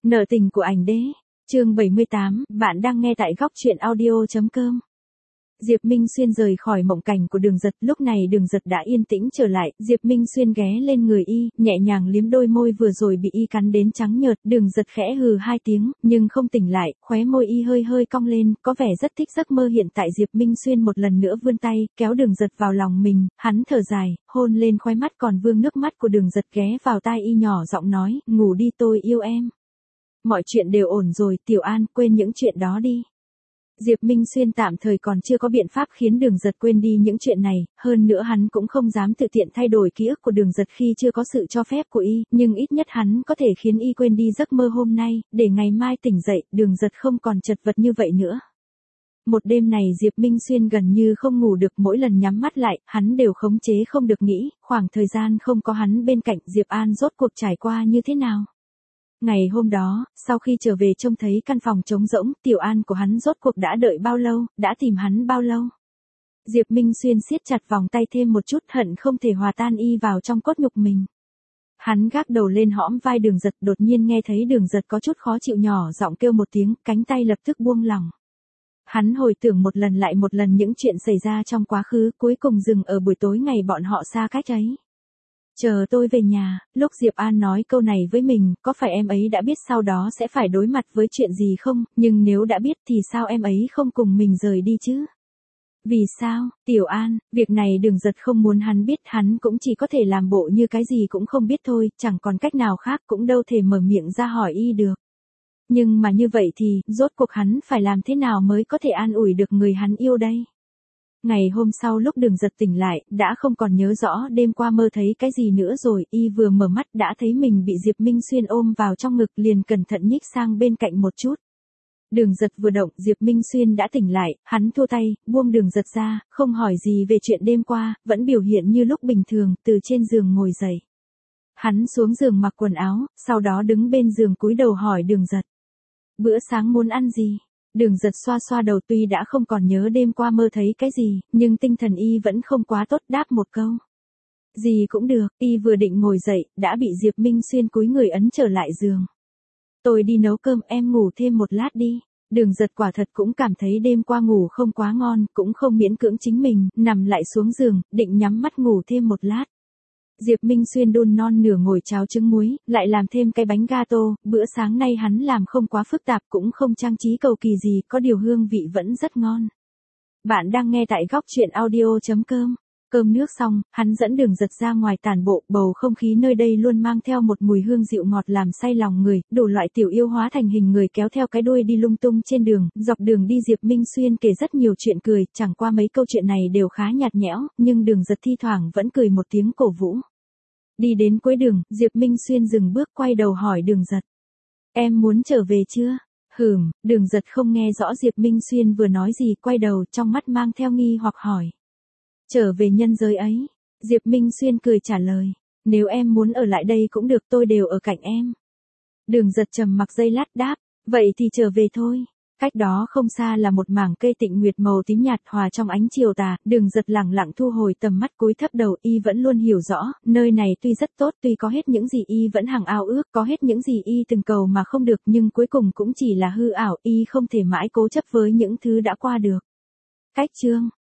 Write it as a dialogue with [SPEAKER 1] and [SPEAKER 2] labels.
[SPEAKER 1] Nợ tình của ảnh đế. Chương 78, bạn đang nghe tại góc truyện audio.com. Diệp Minh Xuyên rời khỏi mộng cảnh của Đường Giật, lúc này Đường Giật đã yên tĩnh trở lại, Diệp Minh Xuyên ghé lên người y, nhẹ nhàng liếm đôi môi vừa rồi bị y cắn đến trắng nhợt, Đường Giật khẽ hừ hai tiếng, nhưng không tỉnh lại, khóe môi y hơi hơi cong lên, có vẻ rất thích giấc mơ hiện tại. Diệp Minh Xuyên một lần nữa vươn tay, kéo Đường Giật vào lòng mình, hắn thở dài, hôn lên khóe mắt còn vương nước mắt của Đường Giật, ghé vào tai y nhỏ giọng nói, ngủ đi tôi yêu em. Mọi chuyện đều ổn rồi, Tiểu An, quên những chuyện đó đi. Diệp Minh Xuyên tạm thời còn chưa có biện pháp khiến Đường Giật quên đi những chuyện này, hơn nữa hắn cũng không dám tự tiện thay đổi ký ức của Đường Giật khi chưa có sự cho phép của y, nhưng ít nhất hắn có thể khiến y quên đi giấc mơ hôm nay, để ngày mai tỉnh dậy, Đường Giật không còn chật vật như vậy nữa. Một đêm này Diệp Minh Xuyên gần như không ngủ được, mỗi lần nhắm mắt lại, hắn đều khống chế không được nghĩ, khoảng thời gian không có hắn bên cạnh, Diệp An rốt cuộc trải qua như thế nào. Ngày hôm đó, sau khi trở về trông thấy căn phòng trống rỗng, Tiểu An của hắn rốt cuộc đã đợi bao lâu, đã tìm hắn bao lâu. Diệp Minh Xuyên siết chặt vòng tay thêm một chút, hận không thể hòa tan y vào trong cốt nhục mình. Hắn gác đầu lên hõm vai Đường Giật, đột nhiên nghe thấy Đường Giật có chút khó chịu, nhỏ giọng kêu một tiếng, cánh tay lập tức buông lỏng. Hắn hồi tưởng một lần lại một lần những chuyện xảy ra trong quá khứ, cuối cùng dừng ở buổi tối ngày bọn họ xa cách ấy. Chờ tôi về nhà, lúc Diệp An nói câu này với mình, có phải em ấy đã biết sau đó sẽ phải đối mặt với chuyện gì không, nhưng nếu đã biết thì sao em ấy không cùng mình rời đi chứ? Vì sao, Tiểu An, việc này Đường Giật không muốn hắn biết, hắn cũng chỉ có thể làm bộ như cái gì cũng không biết thôi, chẳng còn cách nào khác, cũng đâu thể mở miệng ra hỏi y được. Nhưng mà như vậy thì, rốt cuộc hắn phải làm thế nào mới có thể an ủi được người hắn yêu đây? Ngày hôm sau lúc Đường Giật tỉnh lại, đã không còn nhớ rõ đêm qua mơ thấy cái gì nữa rồi, y vừa mở mắt đã thấy mình bị Diệp Minh Xuyên ôm vào trong ngực, liền cẩn thận nhích sang bên cạnh một chút. Đường Giật vừa động, Diệp Minh Xuyên đã tỉnh lại, hắn thua tay, buông Đường Giật ra, không hỏi gì về chuyện đêm qua, vẫn biểu hiện như lúc bình thường, từ trên giường ngồi dậy. Hắn xuống giường mặc quần áo, sau đó đứng bên giường cúi đầu hỏi Đường Giật. Bữa sáng muốn ăn gì? Đường Giật xoa xoa đầu, tuy đã không còn nhớ đêm qua mơ thấy cái gì, nhưng tinh thần y vẫn không quá tốt, đáp một câu. Gì cũng được, y vừa định ngồi dậy, đã bị Diệp Minh Xuyên cúi người ấn trở lại giường. Tôi đi nấu cơm, em ngủ thêm một lát đi. Đường Giật quả thật cũng cảm thấy đêm qua ngủ không quá ngon, cũng không miễn cưỡng chính mình, nằm lại xuống giường, định nhắm mắt ngủ thêm một lát. Diệp Minh Xuyên đun non nửa ngồi cháo trứng muối, lại làm thêm cái bánh gato, bữa sáng nay hắn làm không quá phức tạp, cũng không trang trí cầu kỳ gì, có điều hương vị vẫn rất ngon. Bạn đang nghe tại góc truyện audio.com. Cơm nước xong, hắn dẫn Đường Giật ra ngoài tản bộ, bầu không khí nơi đây luôn mang theo một mùi hương dịu ngọt làm say lòng người, đủ loại tiểu yêu hóa thành hình người kéo theo cái đuôi đi lung tung trên đường, dọc đường đi Diệp Minh Xuyên kể rất nhiều chuyện cười, chẳng qua mấy câu chuyện này đều khá nhạt nhẽo, nhưng Đường Giật thi thoảng vẫn cười một tiếng cổ vũ. Đi đến cuối đường, Diệp Minh Xuyên dừng bước quay đầu hỏi Đường Giật. Em muốn trở về chưa? Đường Giật không nghe rõ Diệp Minh Xuyên vừa nói gì, quay đầu trong mắt mang theo nghi hoặc hỏi. Trở về nhân giới ấy. Diệp Minh Xuyên cười trả lời. Nếu em muốn ở lại đây cũng được, tôi đều ở cạnh em. Đường Giật trầm mặc giây lát đáp. Vậy thì trở về thôi. Cách đó không xa là một mảng cây tịnh nguyệt màu tím nhạt hòa trong ánh chiều tà, Đường Giật lẳng lặng thu hồi tầm mắt, cúi thấp đầu, y vẫn luôn hiểu rõ, nơi này tuy rất tốt, tuy có hết những gì y vẫn hằng ao ước, có hết những gì y từng cầu mà không được, nhưng cuối cùng cũng chỉ là hư ảo, y không thể mãi cố chấp với những thứ đã qua được. Cách chương